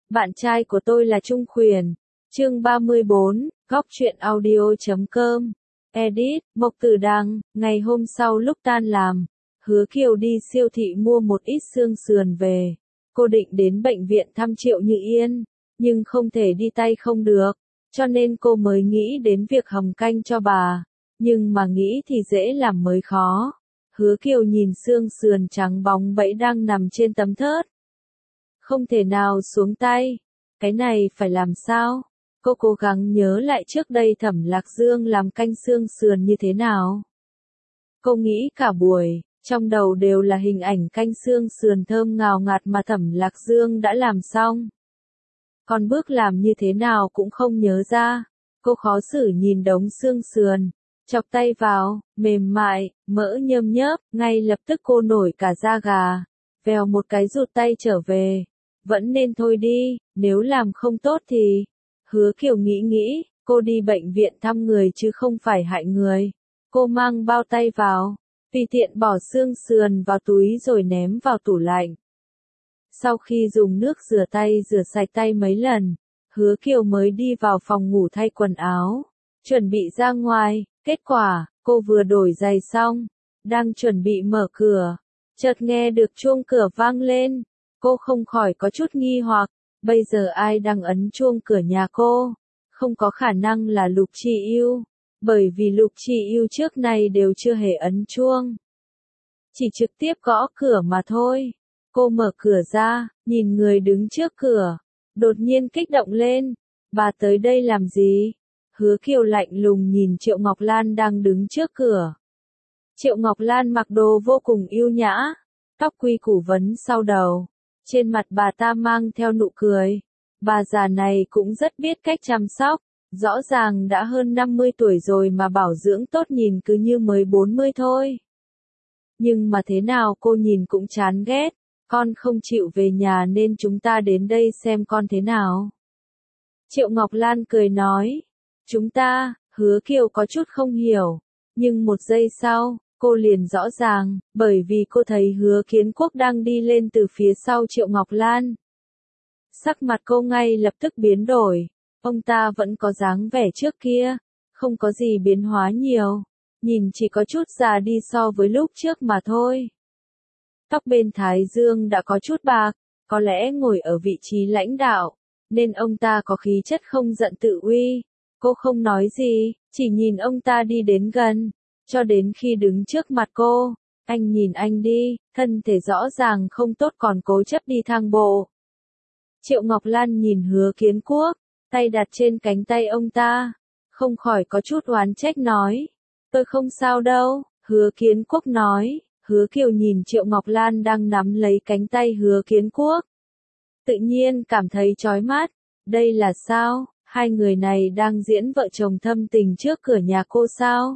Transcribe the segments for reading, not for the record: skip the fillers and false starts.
Bạn trai của tôi là Trung Khuyển. Chương 34, Góc truyện audio.com. Edit, Mộc Tử Đăng. Ngày hôm sau lúc tan làm, Hứa Kiều đi siêu thị mua một ít xương sườn về. Cô định đến bệnh viện thăm Triệu Như Yên, nhưng không thể đi tay không được, cho nên cô mới nghĩ đến việc hầm canh cho bà. Nhưng mà nghĩ thì dễ làm mới khó. Hứa Kiều nhìn xương sườn trắng bóng bẫy đang nằm trên tấm thớt. Không thể nào xuống tay. Cái này phải làm sao? Cô cố gắng nhớ lại trước đây Thẩm Lạc Dương làm canh xương sườn như thế nào. Cô nghĩ cả buổi, trong đầu đều là hình ảnh canh xương sườn thơm ngào ngạt mà Thẩm Lạc Dương đã làm xong. Còn bước làm như thế nào cũng không nhớ ra. Cô khó xử nhìn đống xương sườn, chọc tay vào, mềm mại, mỡ nhơm nhớp, ngay lập tức cô nổi cả da gà. Vèo một cái rụt tay trở về. Vẫn nên thôi đi, nếu làm không tốt thì... Hứa Kiều nghĩ, cô đi bệnh viện thăm người chứ không phải hại người. Cô mang bao tay vào, tùy tiện bỏ xương sườn vào túi rồi ném vào tủ lạnh. Sau khi dùng nước rửa tay rửa sạch tay mấy lần, Hứa Kiều mới đi vào phòng ngủ thay quần áo, chuẩn bị ra ngoài. Kết quả, cô vừa đổi giày xong, đang chuẩn bị mở cửa, chợt nghe được chuông cửa vang lên. Cô không khỏi có chút nghi hoặc, bây giờ ai đang ấn chuông cửa nhà cô? Không có khả năng là Lục Chi Yêu, bởi vì Lục Chi Yêu trước này đều chưa hề ấn chuông. Chỉ trực tiếp gõ cửa mà thôi. Cô mở cửa ra, nhìn người đứng trước cửa, đột nhiên kích động lên. Bà tới đây làm gì? Hứa Kiều lạnh lùng nhìn Triệu Ngọc Lan đang đứng trước cửa. Triệu Ngọc Lan mặc đồ vô cùng yêu nhã, tóc quy củ vấn sau đầu. Trên mặt bà ta mang theo nụ cười. Bà già này cũng rất biết cách chăm sóc. Rõ ràng đã hơn 50 tuổi rồi mà bảo dưỡng tốt nhìn cứ như mới 40 thôi. Nhưng mà thế nào cô nhìn cũng chán ghét. Con không chịu về nhà nên chúng ta đến đây xem con thế nào. Triệu Ngọc Lan cười nói. Chúng ta, Hứa Kiều có chút không hiểu. Nhưng một giây sau, cô liền rõ ràng, bởi vì cô thấy Hứa Kiến Quốc đang đi lên từ phía sau Triệu Ngọc Lan. Sắc mặt cô ngay lập tức biến đổi, ông ta vẫn có dáng vẻ trước kia, không có gì biến hóa nhiều, nhìn chỉ có chút già đi so với lúc trước mà thôi. Tóc bên thái dương đã có chút bạc, có lẽ ngồi ở vị trí lãnh đạo, nên ông ta có khí chất không giận tự uy. Cô không nói gì, chỉ nhìn ông ta đi đến gần. Cho đến khi đứng trước mặt cô, anh nhìn anh đi, thân thể rõ ràng không tốt còn cố chấp đi thang bộ. Triệu Ngọc Lan nhìn Hứa Kiến Quốc, tay đặt trên cánh tay ông ta, không khỏi có chút oán trách nói. Tôi không sao đâu, Hứa Kiến Quốc nói. Hứa Kiều nhìn Triệu Ngọc Lan đang nắm lấy cánh tay Hứa Kiến Quốc. Tự nhiên cảm thấy chói mắt, đây là sao, hai người này đang diễn vợ chồng thâm tình trước cửa nhà cô sao?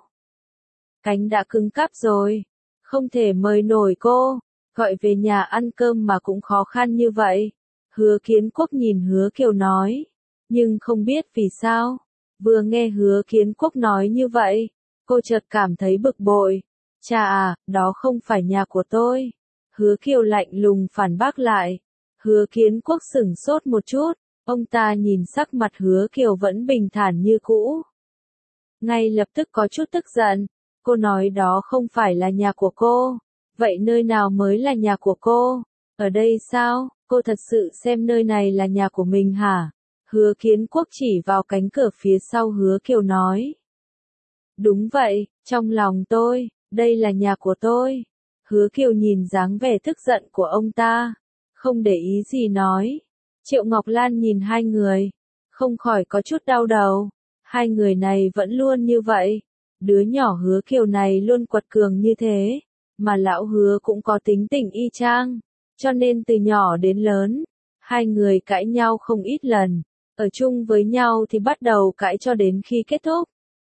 Cánh đã cứng cáp rồi, không thể mời nổi cô, gọi về nhà ăn cơm mà cũng khó khăn như vậy. Hứa Kiến Quốc nhìn Hứa Kiều nói, nhưng không biết vì sao, vừa nghe Hứa Kiến Quốc nói như vậy, cô chợt cảm thấy bực bội. Chà à, đó không phải nhà của tôi. Hứa Kiều lạnh lùng phản bác lại. Hứa Kiến Quốc sửng sốt một chút, ông ta nhìn sắc mặt Hứa Kiều vẫn bình thản như cũ. Ngay lập tức có chút tức giận. Cô nói đó không phải là nhà của cô. Vậy nơi nào mới là nhà của cô? Ở đây sao? Cô thật sự xem nơi này là nhà của mình hả? Hứa Kiến Quốc chỉ vào cánh cửa phía sau Hứa Kiều nói. Đúng vậy, trong lòng tôi, đây là nhà của tôi. Hứa Kiều nhìn dáng vẻ tức giận của ông ta, không để ý gì nói. Triệu Ngọc Lan nhìn hai người, không khỏi có chút đau đầu. Hai người này vẫn luôn như vậy. Đứa nhỏ Hứa Kiều này luôn quật cường như thế, mà lão Hứa cũng có tính tình y chang, cho nên từ nhỏ đến lớn, hai người cãi nhau không ít lần, ở chung với nhau thì bắt đầu cãi cho đến khi kết thúc.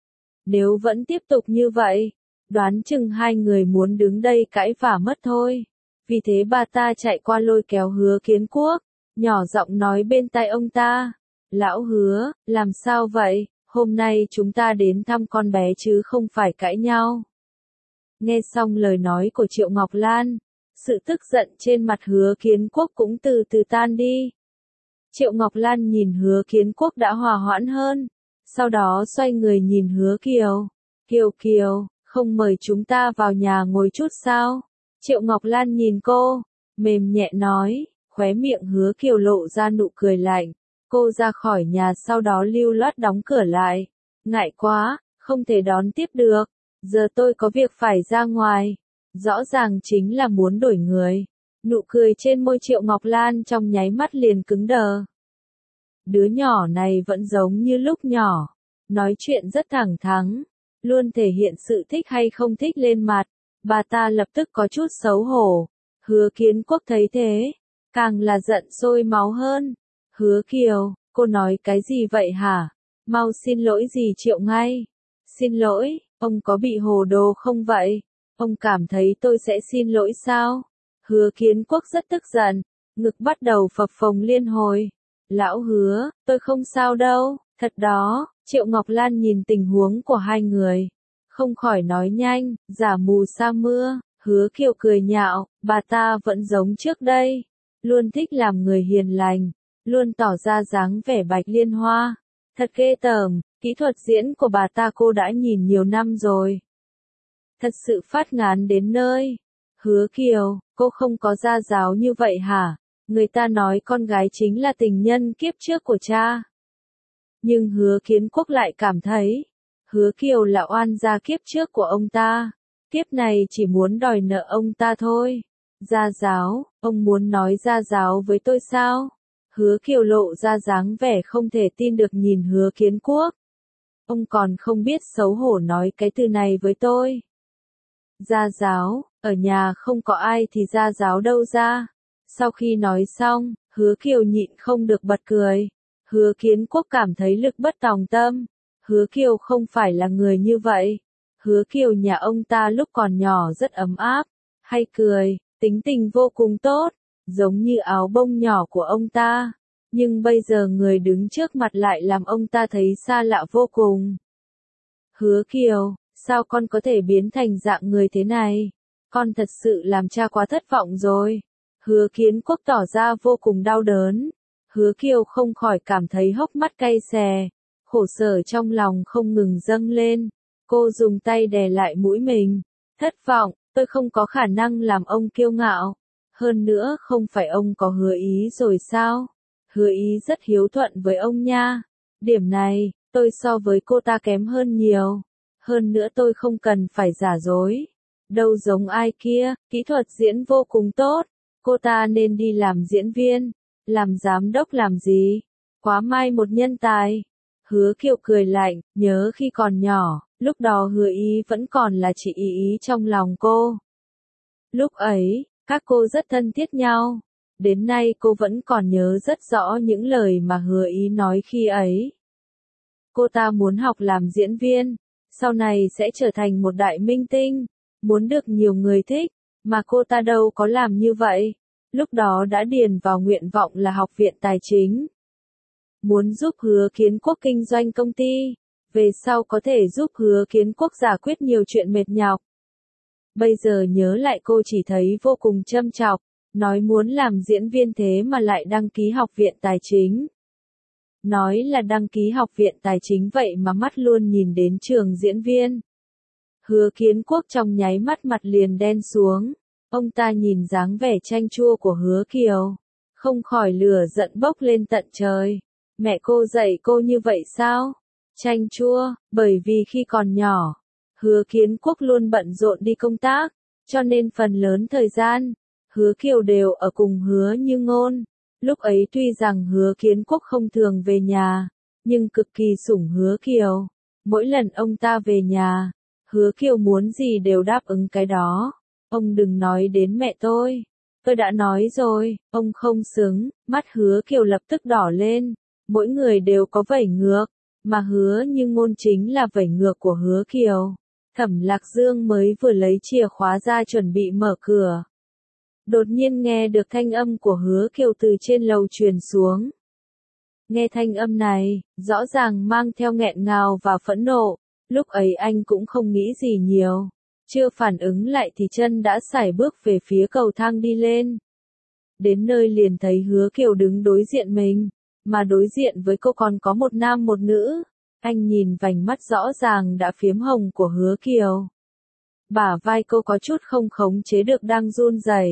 Nếu vẫn tiếp tục như vậy, đoán chừng hai người muốn đứng đây cãi vả mất thôi. Vì thế bà ta chạy qua lôi kéo Hứa Kiến Quốc, nhỏ giọng nói bên tai ông ta. Lão Hứa, làm sao vậy? Hôm nay chúng ta đến thăm con bé chứ không phải cãi nhau. Nghe xong lời nói của Triệu Ngọc Lan, sự tức giận trên mặt Hứa Kiến Quốc cũng từ từ tan đi. Triệu Ngọc Lan nhìn Hứa Kiến Quốc đã hòa hoãn hơn. Sau đó xoay người nhìn Hứa Kiều. Kiều Kiều, không mời chúng ta vào nhà ngồi chút sao? Triệu Ngọc Lan nhìn cô, mềm nhẹ nói, khóe miệng Hứa Kiều lộ ra nụ cười lạnh. Cô ra khỏi nhà sau đó lưu loát đóng cửa lại. Ngại quá, không thể đón tiếp được. Giờ tôi có việc phải ra ngoài. Rõ ràng chính là muốn đổi người. Nụ cười trên môi Triệu Ngọc Lan trong nháy mắt liền cứng đờ. Đứa nhỏ này vẫn giống như lúc nhỏ. Nói chuyện rất thẳng thắn. Luôn thể hiện sự thích hay không thích lên mặt. Bà ta lập tức có chút xấu hổ. Hứa Kiến Quốc thấy thế. Càng là giận sôi máu hơn. Hứa Kiều, cô nói cái gì vậy hả? Mau xin lỗi dì Triệu ngay. Xin lỗi, ông có bị hồ đồ không vậy? Ông cảm thấy tôi sẽ xin lỗi sao? Hứa Kiến Quốc rất tức giận, ngực bắt đầu phập phồng liên hồi. Lão Hứa, tôi không sao đâu, thật đó. Triệu Ngọc Lan nhìn tình huống của hai người, không khỏi nói nhanh, giả mù sa mưa. Hứa Kiều cười nhạo, bà ta vẫn giống trước đây, luôn thích làm người hiền lành, luôn tỏ ra dáng vẻ bạch liên hoa. Thật ghê tởm, kỹ thuật diễn của bà ta cô đã nhìn nhiều năm rồi. Thật sự phát ngán đến nơi. Hứa Kiều, cô không có gia giáo như vậy hả? Người ta nói con gái chính là tình nhân kiếp trước của cha. Nhưng Hứa Kiến Quốc lại cảm thấy, Hứa Kiều là oan gia kiếp trước của ông ta. Kiếp này chỉ muốn đòi nợ ông ta thôi. Gia giáo, ông muốn nói gia giáo với tôi sao? Hứa Kiều lộ ra dáng vẻ không thể tin được nhìn Hứa Kiến Quốc. Ông còn không biết xấu hổ nói cái từ này với tôi. Gia giáo, ở nhà không có ai thì gia giáo đâu ra. Sau khi nói xong, Hứa Kiều nhịn không được bật cười. Hứa Kiến Quốc cảm thấy lực bất tòng tâm. Hứa Kiều không phải là người như vậy. Hứa Kiều nhà ông ta lúc còn nhỏ rất ấm áp, hay cười, tính tình vô cùng tốt, giống như áo bông nhỏ của ông ta. Nhưng bây giờ người đứng trước mặt lại làm ông ta thấy xa lạ vô cùng. Hứa Kiều, sao con có thể biến thành dạng người thế này? Con thật sự làm cha quá thất vọng rồi. Hứa Kiến Quốc tỏ ra vô cùng đau đớn. Hứa Kiều không khỏi cảm thấy hốc mắt cay xè. Khổ sở trong lòng không ngừng dâng lên. Cô dùng tay đè lại mũi mình. Thất vọng, tôi không có khả năng làm ông kiêu ngạo. Hơn nữa không phải ông có Hứa Ý rồi sao? Hứa Ý rất hiếu thuận với ông nha. Điểm này, tôi so với cô ta kém hơn nhiều. Hơn nữa tôi không cần phải giả dối. Đâu giống ai kia, kỹ thuật diễn vô cùng tốt. Cô ta nên đi làm diễn viên. Làm giám đốc làm gì? Quá mai một nhân tài. Hứa Kiều cười lạnh, nhớ khi còn nhỏ, lúc đó Hứa Ý vẫn còn là chị Ý trong lòng cô. Lúc ấy, các cô rất thân thiết nhau. Đến nay cô vẫn còn nhớ rất rõ những lời mà Hứa Ý nói khi ấy. Cô ta muốn học làm diễn viên, sau này sẽ trở thành một đại minh tinh, muốn được nhiều người thích, mà cô ta đâu có làm như vậy. Lúc đó đã điền vào nguyện vọng là học viện tài chính. Muốn giúp Hứa Kiến Quốc kinh doanh công ty, về sau có thể giúp Hứa Kiến Quốc giải quyết nhiều chuyện mệt nhọc. Bây giờ nhớ lại cô chỉ thấy vô cùng châm chọc, nói muốn làm diễn viên thế mà lại đăng ký học viện tài chính. Nói là đăng ký học viện tài chính vậy mà mắt luôn nhìn đến trường diễn viên. Hứa Kiến Quốc trong nháy mắt mặt liền đen xuống. Ông ta nhìn dáng vẻ chanh chua của Hứa Kiều, không khỏi lửa giận bốc lên tận trời. Mẹ cô dạy cô như vậy sao? Chanh chua, bởi vì khi còn nhỏ, Hứa Kiến Quốc luôn bận rộn đi công tác, cho nên phần lớn thời gian, Hứa Kiều đều ở cùng Hứa Như Ngôn. Lúc ấy tuy rằng Hứa Kiến Quốc không thường về nhà, nhưng cực kỳ sủng Hứa Kiều. Mỗi lần ông ta về nhà, Hứa Kiều muốn gì đều đáp ứng cái đó. Ông đừng nói đến mẹ tôi đã nói rồi, ông không xứng. Mắt Hứa Kiều lập tức đỏ lên. Mỗi người đều có vẩy ngược, mà Hứa Như Ngôn chính là vẩy ngược của Hứa Kiều. Thẩm Lạc Dương mới vừa lấy chìa khóa ra chuẩn bị mở cửa. Đột nhiên nghe được thanh âm của Hứa Kiều từ trên lầu truyền xuống. Nghe thanh âm này, rõ ràng mang theo nghẹn ngào và phẫn nộ. Lúc ấy anh cũng không nghĩ gì nhiều. Chưa phản ứng lại thì chân đã sải bước về phía cầu thang đi lên. Đến nơi liền thấy Hứa Kiều đứng đối diện mình. mà đối diện với cô còn có một nam một nữ. Anh nhìn vành mắt rõ ràng đã phiếm hồng của Hứa Kiều. Bả vai cô có chút không khống chế được đang run rẩy.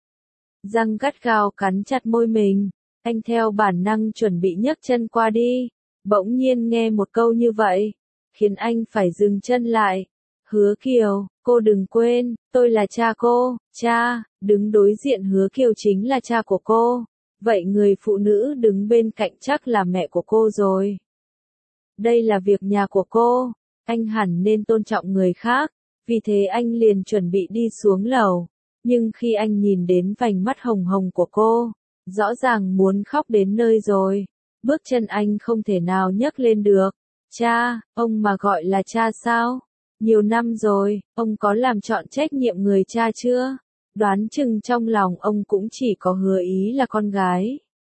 Răng gắt gao cắn chặt môi mình, anh theo bản năng chuẩn bị nhấc chân qua đi. Bỗng nhiên nghe một câu như vậy, khiến anh phải dừng chân lại. Hứa Kiều, cô đừng quên, tôi là cha cô. Cha, đứng đối diện Hứa Kiều chính là cha của cô. Vậy người phụ nữ đứng bên cạnh chắc là mẹ của cô rồi. Đây là việc nhà của cô, anh hẳn nên tôn trọng người khác. Vì thế anh liền chuẩn bị đi xuống lầu. Nhưng khi anh nhìn đến vành mắt hồng hồng của cô, rõ ràng muốn khóc đến nơi rồi. Bước chân anh không thể nào nhấc lên được. Cha, ông mà gọi là cha sao? Nhiều năm rồi, ông có làm trọn trách nhiệm người cha chưa? Đoán chừng trong lòng ông cũng chỉ có Hứa Ý là con gái.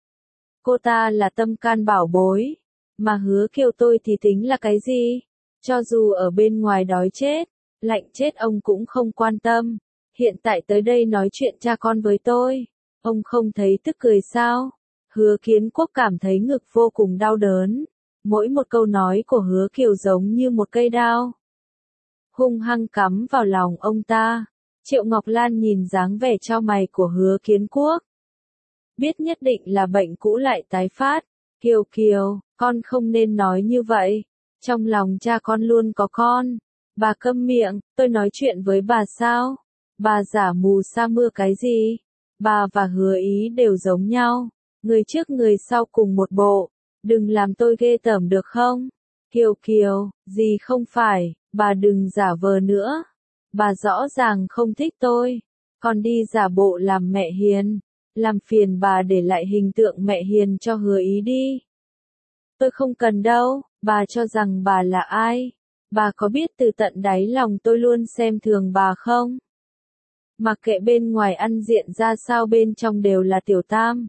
Cô ta là tâm can bảo bối, mà Hứa Kiều tôi thì tính là cái gì? Cho dù ở bên ngoài đói chết, lạnh chết ông cũng không quan tâm. Hiện tại tới đây nói chuyện cha con với tôi, ông không thấy tức cười sao? Hứa Kiến Quốc cảm thấy ngực vô cùng đau đớn. Mỗi một câu nói của Hứa Kiều giống như một cây đao, hung hăng cắm vào lòng ông ta. Triệu Ngọc Lan nhìn dáng vẻ chau mày của Hứa Kiến Quốc, biết nhất định là bệnh cũ lại tái phát. Kiều Kiều, con không nên nói như vậy. Trong lòng cha con luôn có con. Bà câm miệng, tôi nói chuyện với bà sao? Bà giả mù sa mưa cái gì? Bà và Hứa Ý đều giống nhau. Người trước người sau cùng một bộ. Đừng làm tôi ghê tởm được không? Kiều Kiều, gì không phải, bà đừng giả vờ nữa. Bà rõ ràng không thích tôi. Còn đi giả bộ làm mẹ hiền. Làm phiền bà để lại hình tượng mẹ hiền cho Hứa Ý đi. Tôi không cần đâu, bà cho rằng bà là ai? Bà có biết từ tận đáy lòng tôi luôn xem thường bà không? Mặc kệ bên ngoài ăn diện ra sao bên trong đều là tiểu tam.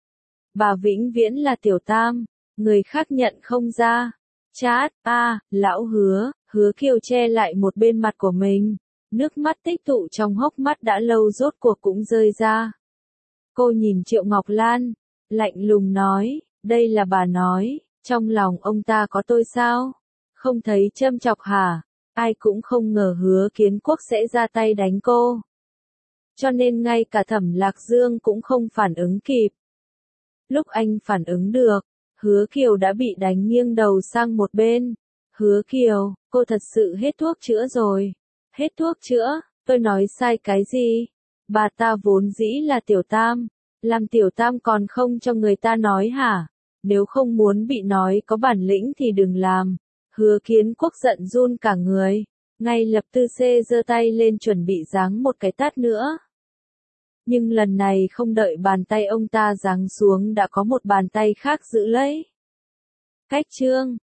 Bà vĩnh viễn là tiểu tam, người khác nhận không ra. Chát, lão Hứa, Hứa Kiều che lại một bên mặt của mình. Nước mắt tích tụ trong hốc mắt đã lâu rốt cuộc cũng rơi ra. Cô nhìn Triệu Ngọc Lan, lạnh lùng nói, đây là bà nói, trong lòng ông ta có tôi sao? Không thấy châm chọc hả? Ai cũng không ngờ Hứa Kiến Quốc sẽ ra tay đánh cô. Cho nên ngay cả Thẩm Lạc Dương cũng không phản ứng kịp. Lúc anh phản ứng được, Hứa Kiều đã bị đánh nghiêng đầu sang một bên. Hứa Kiều, cô thật sự hết thuốc chữa rồi. Hết thuốc chữa, tôi nói sai cái gì? Bà ta vốn dĩ là tiểu tam. Làm tiểu tam còn không cho người ta nói hả? Nếu không muốn bị nói có bản lĩnh thì đừng làm. Hứa Kiến Quốc giận run cả người. Ngay lập tức giơ tay lên chuẩn bị giáng một cái tát nữa. Nhưng lần này không đợi bàn tay ông ta giáng xuống đã có một bàn tay khác giữ lấy. Cách chương